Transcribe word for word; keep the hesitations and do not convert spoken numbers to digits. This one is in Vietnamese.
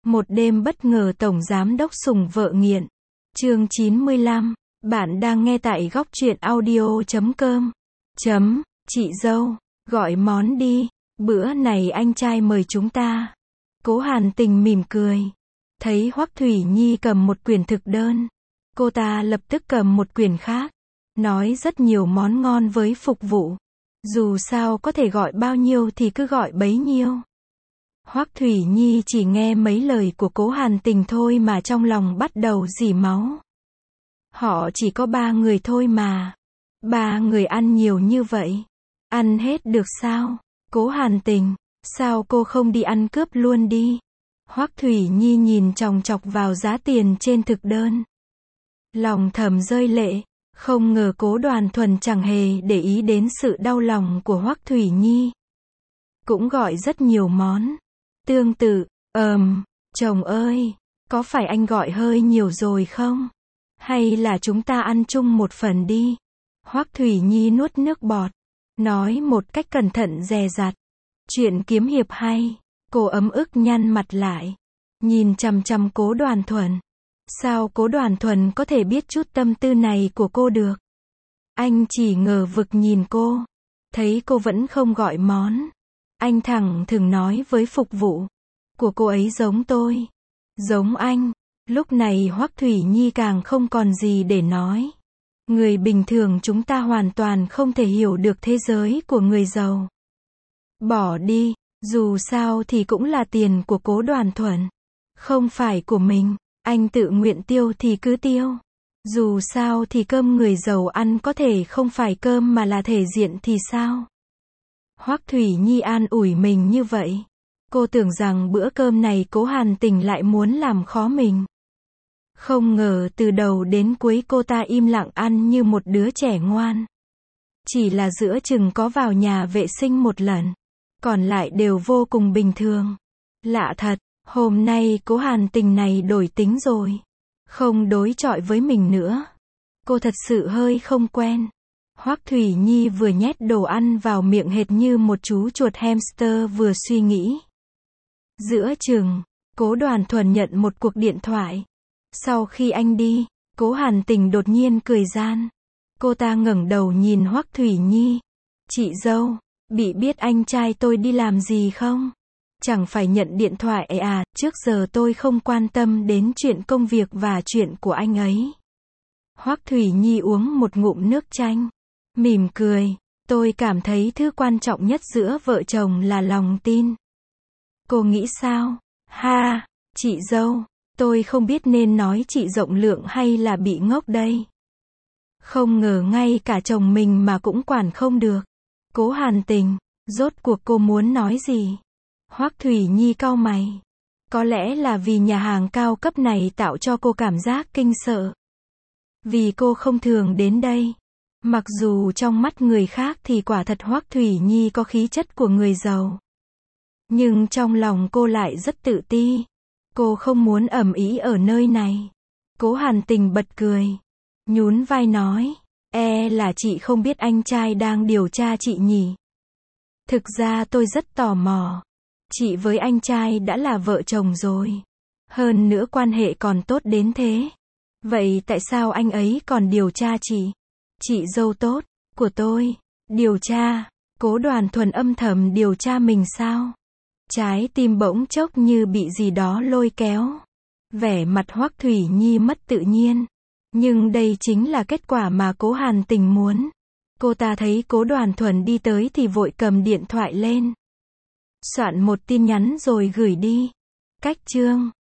Một đêm bất ngờ tổng giám đốc sủng vợ nghiện. Chương chín mươi lăm. Bạn đang nghe tại góc truyện audio chấm com. Chấm, chị dâu, gọi món đi, bữa này anh trai mời chúng ta. Cố Hàn Tình mỉm cười. Thấy Hoắc Thủy Nhi cầm một quyển thực đơn. Cô ta lập tức cầm một quyển khác. Nói rất nhiều món ngon với phục vụ. Dù sao có thể gọi bao nhiêu thì cứ gọi bấy nhiêu. Hoắc Thủy Nhi chỉ nghe mấy lời của Cố Hàn Tình thôi mà trong lòng bắt đầu rỉ máu. Họ chỉ có ba người thôi mà. Ba người ăn nhiều như vậy. Ăn hết được sao? Cố Hàn Tình, sao cô không đi ăn cướp luôn đi? Hoắc Thủy Nhi nhìn chòng chọc vào giá tiền trên thực đơn. Lòng thầm rơi lệ, không ngờ Cố Đoàn Thuần chẳng hề để ý đến sự đau lòng của Hoắc Thủy Nhi. Cũng gọi rất nhiều món. Tương tự, ờm, chồng ơi, có phải anh gọi hơi nhiều rồi không? Hay là chúng ta ăn chung một phần đi? Hoắc Thủy Nhi nuốt nước bọt, nói một cách cẩn thận dè dặt. Chuyện kiếm hiệp hay, cô ấm ức nhăn mặt lại, nhìn chằm chằm Cố Đoàn Thuần. Sao Cố Đoàn Thuần có thể biết chút tâm tư này của cô được? Anh chỉ ngờ vực nhìn cô, thấy cô vẫn không gọi món. Anh thẳng thừng nói với phục vụ, của cô ấy giống tôi, giống anh. Lúc này Hoắc Thủy Nhi càng không còn gì để nói. Người bình thường chúng ta hoàn toàn không thể hiểu được thế giới của người giàu. Bỏ đi, dù sao thì cũng là tiền của Cố Đoàn Thuần, không phải của mình. Anh tự nguyện tiêu thì cứ tiêu. Dù sao thì cơm người giàu ăn có thể không phải cơm mà là thể diện thì sao? Hoắc Thủy Nhi an ủi mình như vậy. Cô tưởng rằng bữa cơm này Cố Hàn Tình lại muốn làm khó mình. Không ngờ từ đầu đến cuối cô ta im lặng ăn như một đứa trẻ ngoan. Chỉ là giữa chừng có vào nhà vệ sinh một lần. Còn lại đều vô cùng bình thường. Lạ thật, hôm nay Cố Hàn Tình này đổi tính rồi. Không đối chọi với mình nữa. Cô thật sự hơi không quen. Hoắc Thủy Nhi vừa nhét đồ ăn vào miệng hệt như một chú chuột hamster vừa suy nghĩ. Giữa chừng, Cố Đoàn Thuần nhận một cuộc điện thoại. Sau khi anh đi, Cố Hàn Tình đột nhiên cười gian. Cô ta ngẩng đầu nhìn Hoắc Thủy Nhi. Chị dâu, bị biết anh trai tôi đi làm gì không? Chẳng phải nhận điện thoại à, trước giờ tôi không quan tâm đến chuyện công việc và chuyện của anh ấy. Hoắc Thủy Nhi uống một ngụm nước chanh. Mỉm cười, tôi cảm thấy thứ quan trọng nhất giữa vợ chồng là lòng tin. Cô nghĩ sao? Ha, chị dâu, tôi không biết nên nói chị rộng lượng hay là bị ngốc đây. Không ngờ ngay cả chồng mình mà cũng quản không được. Cố Hàn Tình, rốt cuộc cô muốn nói gì? Hoắc Thủy Nhi cau mày. Có lẽ là vì nhà hàng cao cấp này tạo cho cô cảm giác kinh sợ. Vì cô không thường đến đây. Mặc dù trong mắt người khác thì quả thật Hoắc Thủy Nhi có khí chất của người giàu. Nhưng trong lòng cô lại rất tự ti. Cô không muốn ầm ĩ ở nơi này. Cố Hàn Tình bật cười. Nhún vai nói. E là chị không biết anh trai đang điều tra chị nhỉ. Thực ra tôi rất tò mò. Chị với anh trai đã là vợ chồng rồi. Hơn nữa quan hệ còn tốt đến thế. Vậy tại sao anh ấy còn điều tra chị? Chị dâu tốt của tôi, điều tra, Cố Đoàn Thuần âm thầm điều tra mình sao? Trái tim bỗng chốc như bị gì đó lôi kéo. Vẻ mặt Hoắc Thủy Nhi mất tự nhiên. Nhưng đây chính là kết quả mà Cố Hàn Tình muốn. Cô ta thấy Cố Đoàn Thuần đi tới thì vội cầm điện thoại lên. Soạn một tin nhắn rồi gửi đi. Cách chương